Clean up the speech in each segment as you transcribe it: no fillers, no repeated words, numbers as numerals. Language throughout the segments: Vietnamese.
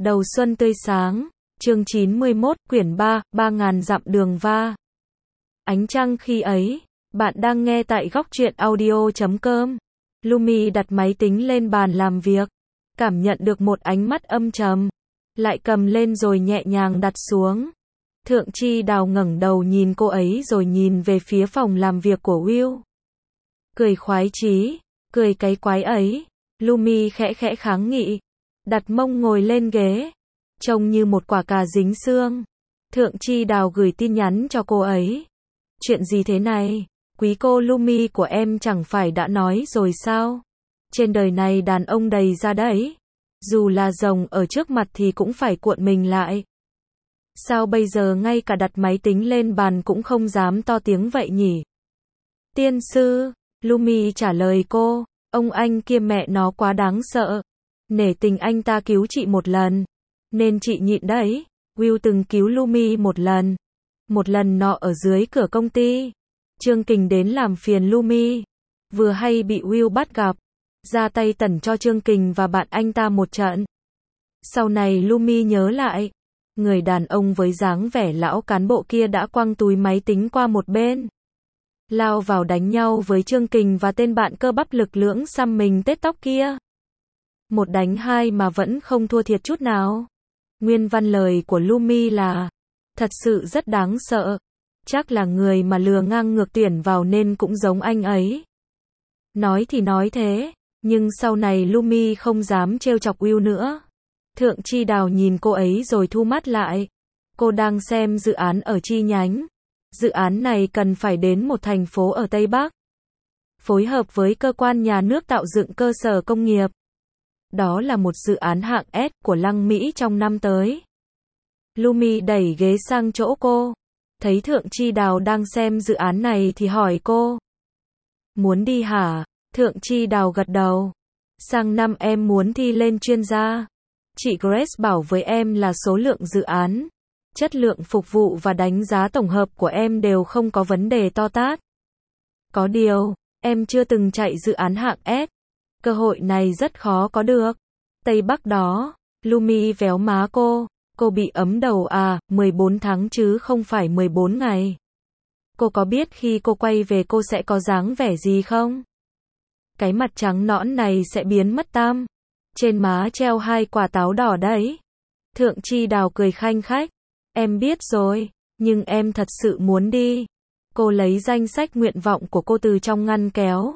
Đầu xuân tươi sáng, chương 91, quyển 3, 3000 dặm đường va. Ánh trăng khi ấy, bạn đang nghe tại góc truyện audio.com. Lumi đặt máy tính lên bàn làm việc, cảm nhận được một ánh mắt âm trầm, lại cầm lên rồi nhẹ nhàng đặt xuống. Thượng Chi Đào ngẩng đầu nhìn cô ấy rồi nhìn về phía phòng làm việc của Will. Cười khoái chí, cười cái quái ấy. Lumi khẽ khẽ kháng nghị, đặt mông ngồi lên ghế, trông như một quả cà dính xương. Thượng Chi Đào gửi tin nhắn cho cô ấy. Chuyện gì thế này? Quý cô Lumi của em chẳng phải đã nói rồi sao? Trên đời này đàn ông đầy ra đấy. Dù là rồng ở trước mặt thì cũng phải cuộn mình lại. Sao bây giờ ngay cả đặt máy tính lên bàn cũng không dám to tiếng vậy nhỉ? Tiên sư, Lumi trả lời cô, ông anh kia mẹ nó quá đáng sợ. Nể tình anh ta cứu chị một lần, nên chị nhịn đấy. Will từng cứu Lumi một lần. Một lần nọ ở dưới cửa công ty. Trương Kình đến làm phiền Lumi. Vừa hay bị Will bắt gặp. Ra tay tẩn cho Trương Kình và bạn anh ta một trận. Sau này Lumi nhớ lại. Người đàn ông với dáng vẻ lão cán bộ kia đã quăng túi máy tính qua một bên. Lao vào đánh nhau với Trương Kình và tên bạn cơ bắp lực lưỡng xăm mình tết tóc kia. Một đánh hai mà vẫn không thua thiệt chút nào. Nguyên văn lời của Lumi là, thật sự rất đáng sợ. Chắc là người mà lừa ngang ngược tuyển vào nên cũng giống anh ấy. Nói thì nói thế, nhưng sau này Lumi không dám trêu chọc Will nữa. Thượng Chi Đào nhìn cô ấy rồi thu mắt lại. Cô đang xem dự án ở chi nhánh. Dự án này cần phải đến một thành phố ở Tây Bắc. Phối hợp với cơ quan nhà nước tạo dựng cơ sở công nghiệp. Đó là một dự án hạng S của Lăng Mỹ trong năm tới. Lumi đẩy ghế sang chỗ cô. Thấy Thượng Chi Đào đang xem dự án này thì hỏi cô. Muốn đi hả? Thượng Chi Đào gật đầu. Sang năm em muốn thi lên chuyên gia. Chị Grace bảo với em là số lượng dự án, chất lượng phục vụ và đánh giá tổng hợp của em đều không có vấn đề to tát. Có điều, em chưa từng chạy dự án hạng S. Cơ hội này rất khó có được. Tây Bắc đó, Lumi véo má cô bị ấm đầu à, 14 tháng chứ không phải 14 ngày. Cô có biết khi cô quay về cô sẽ có dáng vẻ gì không? Cái mặt trắng nõn này sẽ biến mất tam. Trên má treo 2 quả táo đỏ đấy. Thượng Chi Đào cười khanh khách. Em biết rồi, nhưng em thật sự muốn đi. Cô lấy danh sách nguyện vọng của cô từ trong ngăn kéo.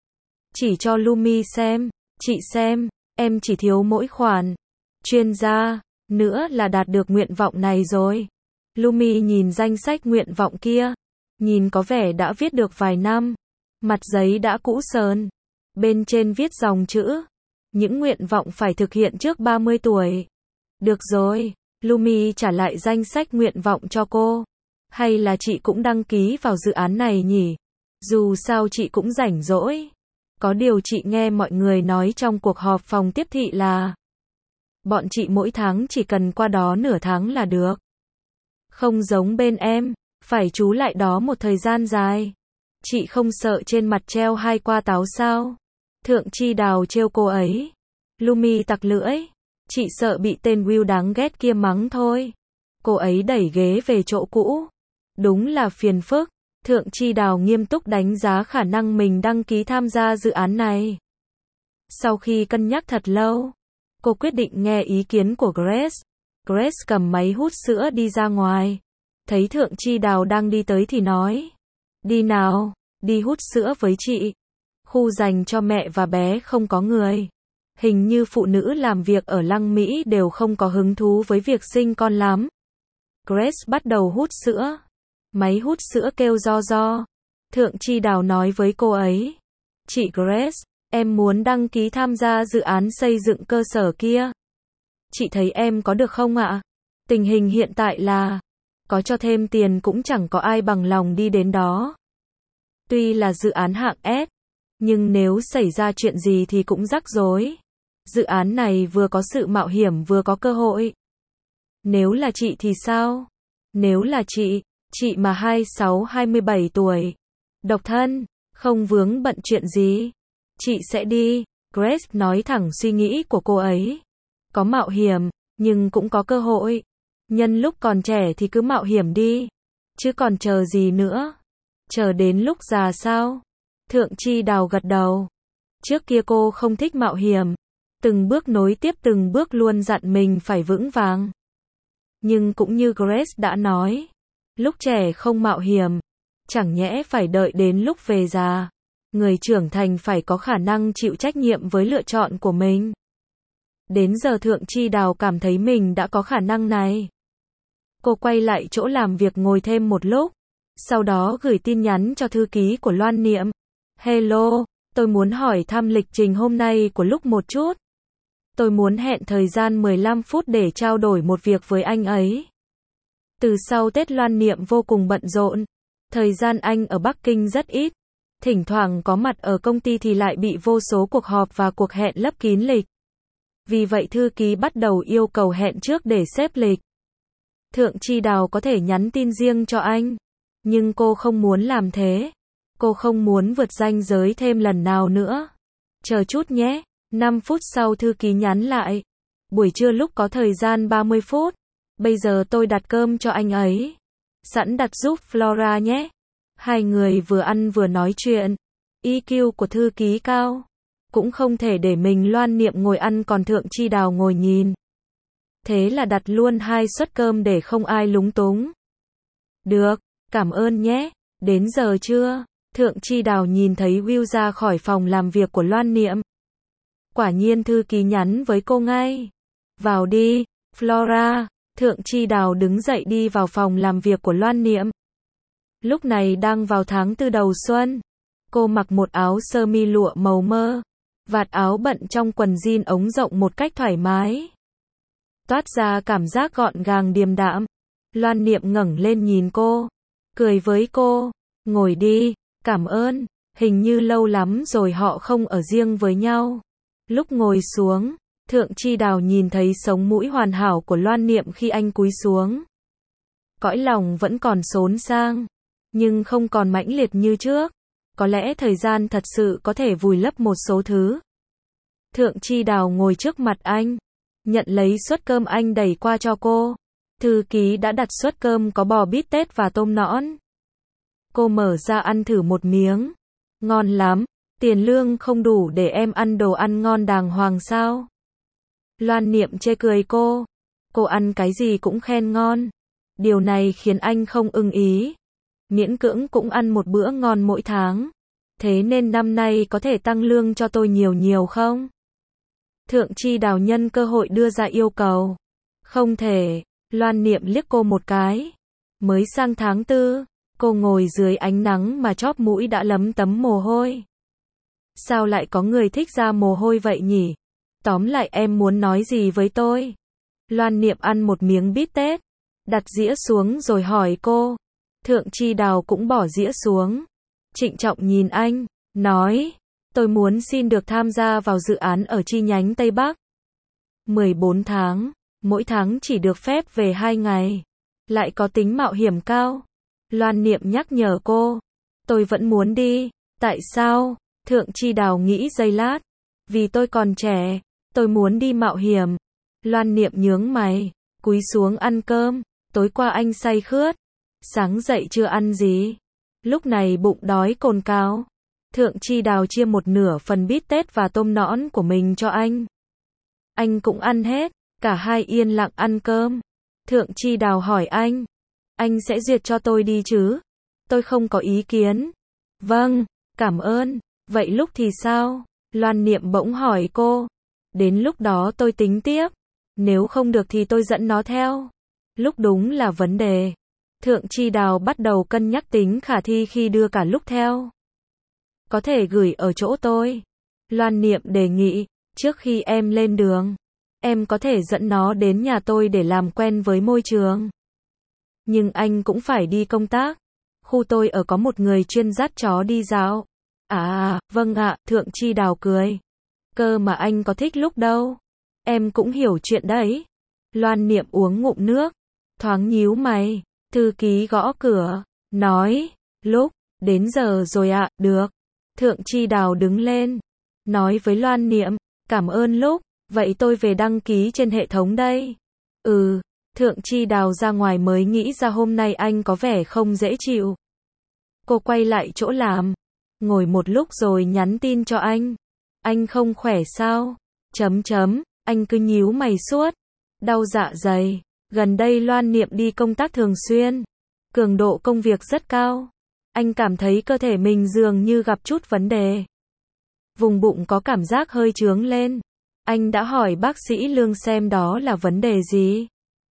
Chỉ cho Lumi xem, chị xem, em chỉ thiếu mỗi khoản chuyên gia, nữa là đạt được nguyện vọng này rồi. Lumi nhìn danh sách nguyện vọng kia, nhìn có vẻ đã viết được vài năm, mặt giấy đã cũ sờn, bên trên viết dòng chữ, những nguyện vọng phải thực hiện trước 30 tuổi. Được rồi, Lumi trả lại danh sách nguyện vọng cho cô. Hay là chị cũng đăng ký vào dự án này nhỉ? Dù sao chị cũng rảnh rỗi. Có điều chị nghe mọi người nói trong cuộc họp phòng tiếp thị là bọn chị mỗi tháng chỉ cần qua đó nửa tháng là được. Không giống bên em, phải trú lại đó một thời gian dài. Chị không sợ trên mặt treo 2 quả táo sao? Thượng Chi Đào trêu cô ấy. Lumi tặc lưỡi. Chị sợ bị tên Will đáng ghét kia mắng thôi. Cô ấy đẩy ghế về chỗ cũ. Đúng là phiền phức. Thượng Chi Đào nghiêm túc đánh giá khả năng mình đăng ký tham gia dự án này. Sau khi cân nhắc thật lâu, cô quyết định nghe ý kiến của Grace. Grace cầm máy hút sữa đi ra ngoài. Thấy Thượng Chi Đào đang đi tới thì nói. Đi nào, đi hút sữa với chị. Khu dành cho mẹ và bé không có người. Hình như phụ nữ làm việc ở Lăng Mỹ đều không có hứng thú với việc sinh con lắm. Grace bắt đầu hút sữa. Máy hút sữa kêu ro ro. Thượng Chi Đào nói với cô ấy. Chị Grace, em muốn đăng ký tham gia dự án xây dựng cơ sở kia. Chị thấy em có được không ạ? Tình hình hiện tại là, có cho thêm tiền cũng chẳng có ai bằng lòng đi đến đó. Tuy là dự án hạng S, nhưng nếu xảy ra chuyện gì thì cũng rắc rối. Dự án này vừa có sự mạo hiểm vừa có cơ hội. Nếu là chị thì sao? Nếu là chị mà 26-27 tuổi, độc thân, không vướng bận chuyện gì, chị sẽ đi. Grace nói thẳng suy nghĩ của cô ấy. Có mạo hiểm, Nhưng cũng có cơ hội. Nhân lúc còn trẻ thì cứ mạo hiểm đi. Chứ còn chờ gì nữa? Chờ đến lúc già sao? Thượng Chi Đào gật đầu. Trước kia cô không thích mạo hiểm. Từng bước nối tiếp từng bước luôn dặn mình phải vững vàng. Nhưng cũng như Grace đã nói, lúc trẻ không mạo hiểm, chẳng nhẽ phải đợi đến lúc về già. Người trưởng thành phải có khả năng chịu trách nhiệm với lựa chọn của mình. Đến giờ Thượng Chi Đào cảm thấy mình đã có khả năng này. Cô quay lại chỗ làm việc ngồi thêm một lúc, sau đó gửi tin nhắn cho thư ký của Loan Niệm. Hello, tôi muốn hỏi thăm lịch trình hôm nay của Lúc một chút. Tôi muốn hẹn thời gian 15 phút để trao đổi một việc với anh ấy. Từ sau Tết Loan Niệm vô cùng bận rộn. Thời gian anh ở Bắc Kinh rất ít. Thỉnh thoảng có mặt ở công ty thì lại bị vô số cuộc họp và cuộc hẹn lấp kín lịch. Vì vậy thư ký bắt đầu yêu cầu hẹn trước để xếp lịch. Thượng Chi Đào có thể nhắn tin riêng cho anh. Nhưng cô không muốn làm thế. Cô không muốn vượt ranh giới thêm lần nào nữa. Chờ chút nhé. 5 phút sau thư ký nhắn lại. Buổi trưa lúc có thời gian 30 phút. Bây giờ tôi đặt cơm cho anh ấy. Sẵn đặt giúp Flora nhé. Hai người vừa ăn vừa nói chuyện. EQ của thư ký cao. Cũng không thể để mình Loan Niệm ngồi ăn còn Thượng Chi Đào ngồi nhìn. Thế là đặt luôn 2 suất cơm để không ai lúng túng. Được, cảm ơn nhé. Đến giờ chưa? Thượng Chi Đào nhìn thấy Will ra khỏi phòng làm việc của Loan Niệm. Quả nhiên thư ký nhắn với cô ngay. Vào đi, Flora. Thượng Chi Đào đứng dậy đi vào phòng làm việc của Loan Niệm. Lúc này đang vào tháng 4 đầu xuân. Cô mặc một áo sơ mi lụa màu mơ. Vạt áo bận trong quần jean ống rộng một cách thoải mái. Toát ra cảm giác gọn gàng điềm đạm. Loan Niệm ngẩng lên nhìn cô. Cười với cô. Ngồi đi, cảm ơn. Hình như lâu lắm rồi họ không ở riêng với nhau. Lúc ngồi xuống, Thượng Chi Đào nhìn thấy sống mũi hoàn hảo của Loan Niệm khi anh cúi xuống. Cõi lòng vẫn còn xốn sang, nhưng không còn mãnh liệt như trước. Có lẽ thời gian thật sự có thể vùi lấp một số thứ. Thượng Chi Đào ngồi trước mặt anh, nhận lấy suất cơm anh đẩy qua cho cô. Thư ký đã đặt suất cơm có bò bít tết và tôm nõn. Cô mở ra ăn thử một miếng. Ngon lắm, tiền lương không đủ để em ăn đồ ăn ngon đàng hoàng sao? Loan Niệm chê cười cô. Cô ăn cái gì cũng khen ngon. Điều này khiến anh không ưng ý. Miễn cưỡng cũng ăn một bữa ngon mỗi tháng. Thế nên năm nay có thể tăng lương cho tôi nhiều nhiều không? Thượng Chi Đào nhân cơ hội đưa ra yêu cầu. Không thể. Loan Niệm liếc cô một cái. Mới sang tháng 4, cô ngồi dưới ánh nắng mà chóp mũi đã lấm tấm mồ hôi. Sao lại có người thích ra mồ hôi vậy nhỉ? Tóm lại em muốn nói gì với tôi? Loan Niệm ăn một miếng bít tết, đặt dĩa xuống rồi hỏi cô. Thượng Chi Đào cũng bỏ dĩa xuống. Trịnh trọng nhìn anh, nói, tôi muốn xin được tham gia vào dự án ở chi nhánh Tây Bắc. 14 tháng, mỗi tháng chỉ được phép về 2 ngày. Lại có tính mạo hiểm cao. Loan Niệm nhắc nhở cô. Tôi vẫn muốn đi. Tại sao? Thượng Chi Đào nghĩ giây lát. Vì tôi còn trẻ. Tôi muốn đi mạo hiểm. Loan Niệm nhướng mày. Cúi xuống ăn cơm. Tối qua anh say khướt. Sáng dậy chưa ăn gì. Lúc này bụng đói cồn cào. Thượng Chi Đào chia một nửa phần bít tết và tôm nõn của mình cho anh. Anh cũng ăn hết. Cả hai yên lặng ăn cơm. Thượng Chi Đào hỏi anh. Anh sẽ duyệt cho tôi đi chứ? Tôi không có ý kiến. Vâng, cảm ơn. Vậy lúc thì sao? Loan Niệm bỗng hỏi cô. Đến lúc đó tôi tính tiếp. Nếu không được thì tôi dẫn nó theo. Lúc đúng là vấn đề. Thượng Chi Đào bắt đầu cân nhắc tính khả thi khi đưa cả lúc theo. Có thể gửi ở chỗ tôi. Loan Niệm đề nghị, trước khi em lên đường, em có thể dẫn nó đến nhà tôi để làm quen với môi trường. Nhưng anh cũng phải đi công tác. Khu tôi ở có một người chuyên dắt chó đi dạo. À, vâng ạ, Thượng Chi Đào cười. Cơ mà anh có thích lúc đâu. Em cũng hiểu chuyện đấy. Loan Niệm uống ngụm nước. Thoáng nhíu mày. Thư ký gõ cửa. Nói. Lúc. Đến giờ rồi ạ, được. Thượng Chi Đào đứng lên. Nói với Loan Niệm. Cảm ơn Lúc. Vậy tôi về đăng ký trên hệ thống đây. Thượng Chi Đào ra ngoài mới nghĩ ra hôm nay anh có vẻ không dễ chịu. Cô quay lại chỗ làm, ngồi một lúc rồi nhắn tin cho anh. Anh không khỏe sao? Anh cứ nhíu mày suốt. Đau dạ dày. Gần đây Loan Niệm đi công tác thường xuyên. Cường độ công việc rất cao. Anh cảm thấy cơ thể mình dường như gặp chút vấn đề. Vùng bụng có cảm giác hơi trướng lên. Anh đã hỏi bác sĩ Lương xem đó là vấn đề gì.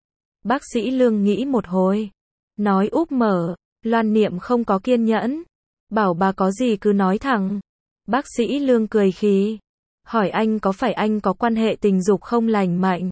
Bác sĩ Lương nghĩ một hồi. Nói úp mở. Loan Niệm không có kiên nhẫn. Bảo bà có gì cứ nói thẳng. Bác sĩ Lương cười khí. Hỏi anh có phải anh có quan hệ tình dục không lành mạnh.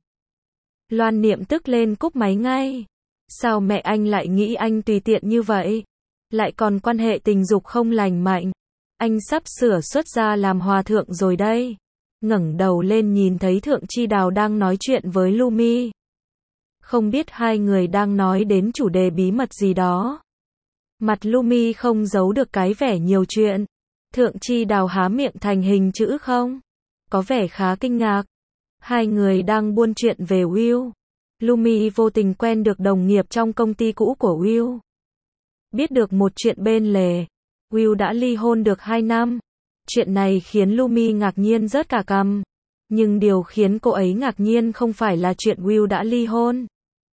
Loan Niệm tức lên cúp máy ngay. Sao mẹ anh lại nghĩ anh tùy tiện như vậy? Lại còn quan hệ tình dục không lành mạnh. Anh sắp sửa xuất gia làm hòa thượng rồi đây. Ngẩng đầu lên nhìn thấy Thượng Chi Đào đang nói chuyện với Lumi. Không biết hai người đang nói đến chủ đề bí mật gì đó. Mặt Lumi không giấu được cái vẻ nhiều chuyện. Thượng Chi Đào há miệng thành hình chữ không. Có vẻ khá kinh ngạc. Hai người đang buôn chuyện về Will. Lumi vô tình quen được đồng nghiệp trong công ty cũ của Will. Biết được một chuyện bên lề. Will đã ly hôn được 2 năm. Chuyện này khiến Lumi ngạc nhiên rớt cả cằm. Nhưng điều khiến cô ấy ngạc nhiên không phải là chuyện Will đã ly hôn.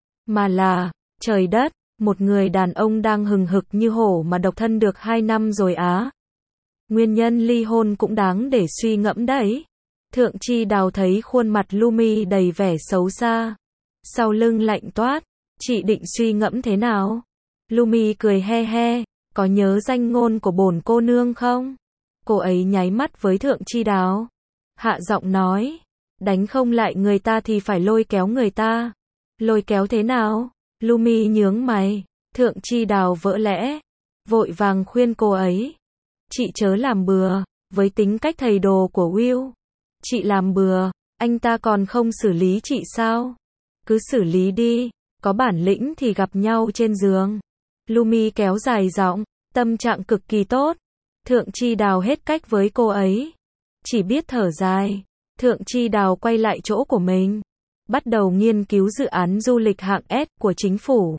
Mà là, trời đất, một người đàn ông đang hừng hực như hổ mà độc thân được 2 năm rồi á. Nguyên nhân ly hôn cũng đáng để suy ngẫm đấy. Thượng Chi Đào thấy khuôn mặt Lumi đầy vẻ xấu xa. Sau lưng lạnh toát. Chị định suy ngẫm thế nào? Lumi cười he he. Có nhớ danh ngôn của bổn cô nương không? Cô ấy nháy mắt với Thượng Chi Đào. Hạ giọng nói. Đánh không lại người ta thì phải lôi kéo người ta. Lôi kéo thế nào? Lumi nhướng mày. Thượng Chi Đào vỡ lẽ. Vội vàng khuyên cô ấy. Chị chớ làm bừa. Với tính cách thầy đồ của Will. Chị làm bừa. Anh ta còn không xử lý chị sao? Cứ xử lý đi. Có bản lĩnh thì gặp nhau trên giường. Lumi kéo dài giọng. Tâm trạng cực kỳ tốt. Thượng Chi Đào hết cách với cô ấy. Chỉ biết thở dài. Thượng Chi Đào quay lại chỗ của mình. Bắt đầu nghiên cứu dự án du lịch hạng S của chính phủ.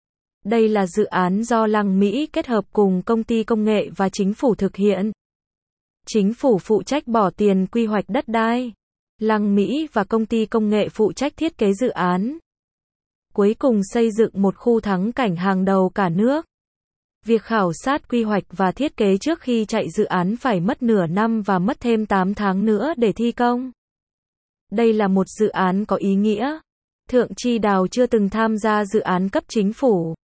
Đây là dự án do Lăng Mỹ kết hợp cùng công ty công nghệ và chính phủ thực hiện. Chính phủ phụ trách bỏ tiền quy hoạch đất đai. Lăng Mỹ và công ty công nghệ phụ trách thiết kế dự án. Cuối cùng xây dựng một khu thắng cảnh hàng đầu cả nước. Việc khảo sát quy hoạch và thiết kế trước khi chạy dự án phải mất nửa năm và mất thêm 8 tháng nữa để thi công. Đây là một dự án có ý nghĩa. Thượng Chi Đào chưa từng tham gia dự án cấp chính phủ.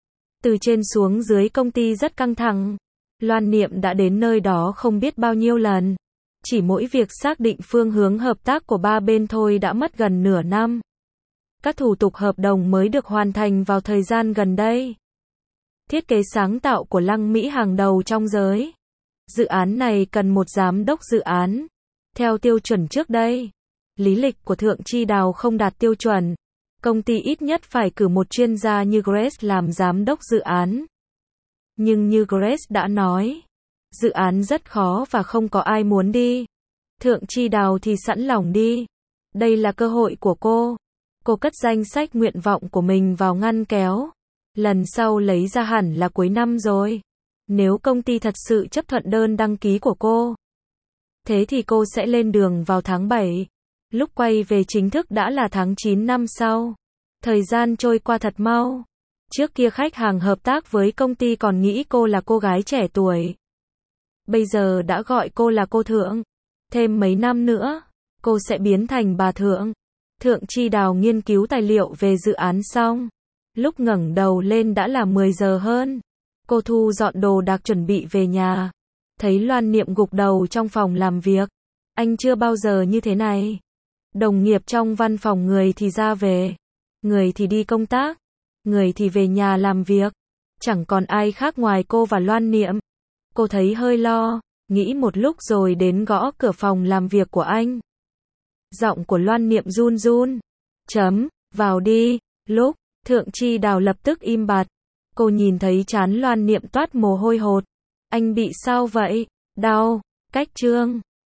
Từ trên xuống dưới công ty rất căng thẳng. Loan Niệm đã đến nơi đó không biết bao nhiêu lần. Chỉ mỗi việc xác định phương hướng hợp tác của ba bên thôi đã mất gần nửa năm. Các thủ tục hợp đồng mới được hoàn thành vào thời gian gần đây. Thiết kế sáng tạo của Lăng Mỹ hàng đầu trong giới. Dự án này cần một giám đốc dự án. Theo tiêu chuẩn trước đây, lý lịch của Thượng Chi Đào không đạt tiêu chuẩn. Công ty ít nhất phải cử một chuyên gia như Grace làm giám đốc dự án. Nhưng như Grace đã nói, dự án rất khó và không có ai muốn đi. Thượng Chi Đào thì sẵn lòng đi. Đây là cơ hội của cô. Cô cất danh sách nguyện vọng của mình vào ngăn kéo. Lần sau lấy ra hẳn là cuối năm rồi. Nếu công ty thật sự chấp thuận đơn đăng ký của cô, thế thì cô sẽ lên đường vào tháng 7. Lúc quay về chính thức đã là tháng 9 năm sau. Thời gian trôi qua thật mau. Trước kia khách hàng hợp tác với công ty còn nghĩ cô là cô gái trẻ tuổi. Bây giờ đã gọi cô là cô Thượng. Thêm mấy năm nữa, cô sẽ biến thành bà Thượng. Thượng Chi Đào nghiên cứu tài liệu về dự án xong. Lúc ngẩng đầu lên đã là 10 giờ hơn. Cô thu dọn đồ đạc chuẩn bị về nhà. Thấy Loan Niệm gục đầu trong phòng làm việc. Anh chưa bao giờ như thế này. Đồng nghiệp trong văn phòng người thì ra về. Người thì đi công tác. Người thì về nhà làm việc. Chẳng còn ai khác ngoài cô và Loan Niệm. Cô thấy hơi lo. Nghĩ một lúc rồi đến gõ cửa phòng làm việc của anh. Giọng của Loan Niệm run run. Vào đi. Lúc Thượng Chi Đào lập tức im bặt. Cô nhìn thấy trán Loan Niệm toát mồ hôi hột. Anh bị sao vậy? Đau. Cách chương.